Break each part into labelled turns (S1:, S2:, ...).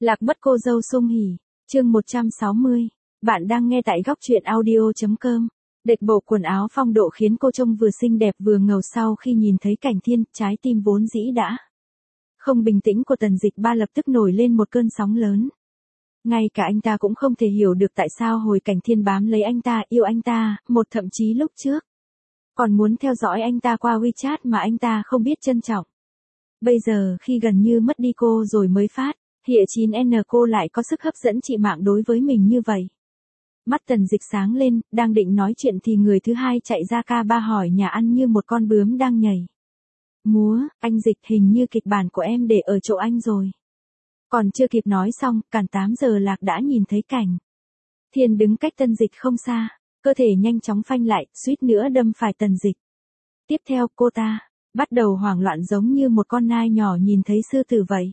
S1: Lạc mất cô dâu Sung Hỉ, chương 160. Bạn đang nghe tại góc truyện audio.com. Đệt bộ quần áo phong độ khiến cô trông vừa xinh đẹp vừa ngầu. Sau khi nhìn thấy Cảnh Thiên, trái tim vốn dĩ đã không bình tĩnh của Tần Dịch Ba lập tức nổi lên một cơn sóng lớn. Ngay cả anh ta cũng không thể hiểu được tại sao hồi Cảnh Thiên bám lấy anh ta, yêu anh ta, thậm chí lúc trước còn muốn theo dõi anh ta qua WeChat mà anh ta không biết trân trọng. Bây giờ khi gần như mất đi cô rồi mới phát hiện 9N cô lại có sức hấp dẫn trị mạng đối với mình như vậy. Mắt Tần Dịch sáng lên, đang định nói chuyện thì người thứ hai chạy ra K3 hỏi nhà ăn như một con bướm đang nhảy múa. Anh Dịch, hình như kịch bản của em để ở chỗ anh rồi. Còn chưa kịp nói xong, cản 8 giờ Lạc đã nhìn thấy Cảnh Thiên đứng cách Tần Dịch không xa, cơ thể nhanh chóng phanh lại, suýt nữa đâm phải Tần Dịch. Tiếp theo cô ta bắt đầu hoảng loạn giống như một con nai nhỏ nhìn thấy sư tử vậy.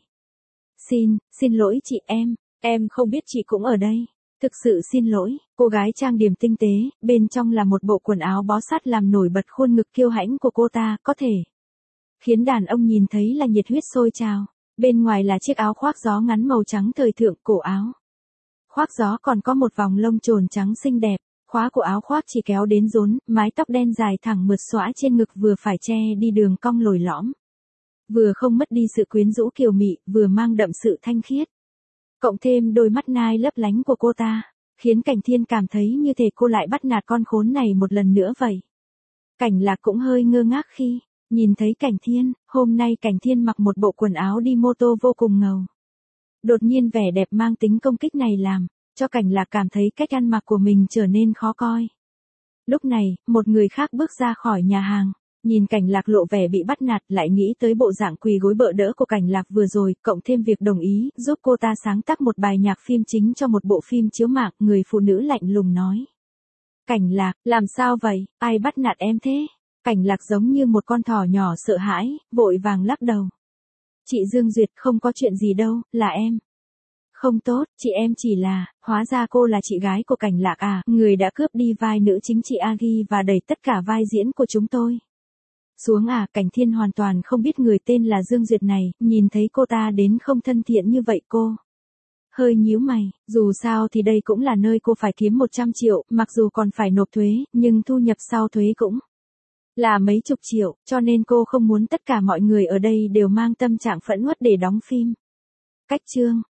S1: Xin lỗi chị em không biết chị cũng ở đây. Thực sự xin lỗi. Cô gái trang điểm tinh tế, bên trong là một bộ quần áo bó sát làm nổi bật khuôn ngực kiêu hãnh của cô ta, có thể khiến đàn ông nhìn thấy là nhiệt huyết sôi trào. Bên ngoài là chiếc áo khoác gió ngắn màu trắng thời thượng, cổ áo khoác gió còn có một vòng lông chồn trắng xinh đẹp. Khóa của áo khoác chỉ kéo đến rốn, mái tóc đen dài thẳng mượt xõa trên ngực vừa phải che đi đường cong lồi lõm. Vừa không mất đi sự quyến rũ kiều mị, vừa mang đậm sự thanh khiết. Cộng thêm đôi mắt nai lấp lánh của cô ta, khiến Cảnh Thiên cảm thấy như thể cô lại bắt nạt con khốn này một lần nữa vậy. Cảnh Lạc cũng hơi ngơ ngác khi nhìn thấy Cảnh Thiên. Hôm nay Cảnh Thiên mặc một bộ quần áo đi mô tô vô cùng ngầu. Đột nhiên vẻ đẹp mang tính công kích này làm cho Cảnh Lạc cảm thấy cách ăn mặc của mình trở nên khó coi. Lúc này, một người khác bước ra khỏi nhà hàng, nhìn Cảnh Lạc lộ vẻ bị bắt nạt, lại nghĩ tới bộ dạng quỳ gối bợ đỡ của Cảnh Lạc vừa rồi, cộng thêm việc đồng ý giúp cô ta sáng tác một bài nhạc phim chính cho một bộ phim chiếu mạng. Người phụ nữ lạnh lùng nói: Cảnh Lạc, làm sao vậy, ai bắt nạt em thế? Cảnh Lạc giống như một con thỏ nhỏ sợ hãi, vội vàng lắc đầu. Chị Dương Duyệt, không có chuyện gì đâu, là em không tốt, chị em chỉ là, hóa ra cô là chị gái của Cảnh Lạc à, người đã cướp đi vai nữ chính chị Agi và đẩy tất cả vai diễn của chúng tôi xuống à. Cảnh Thiên hoàn toàn không biết người tên là Dương Duyệt này, nhìn thấy cô ta đến không thân thiện như vậy cô hơi nhíu mày. Dù sao thì đây cũng là nơi cô phải kiếm 100 triệu, mặc dù còn phải nộp thuế, nhưng thu nhập sau thuế cũng là mấy chục triệu, cho nên cô không muốn tất cả mọi người ở đây đều mang tâm trạng phẫn uất để đóng phim. Cách chương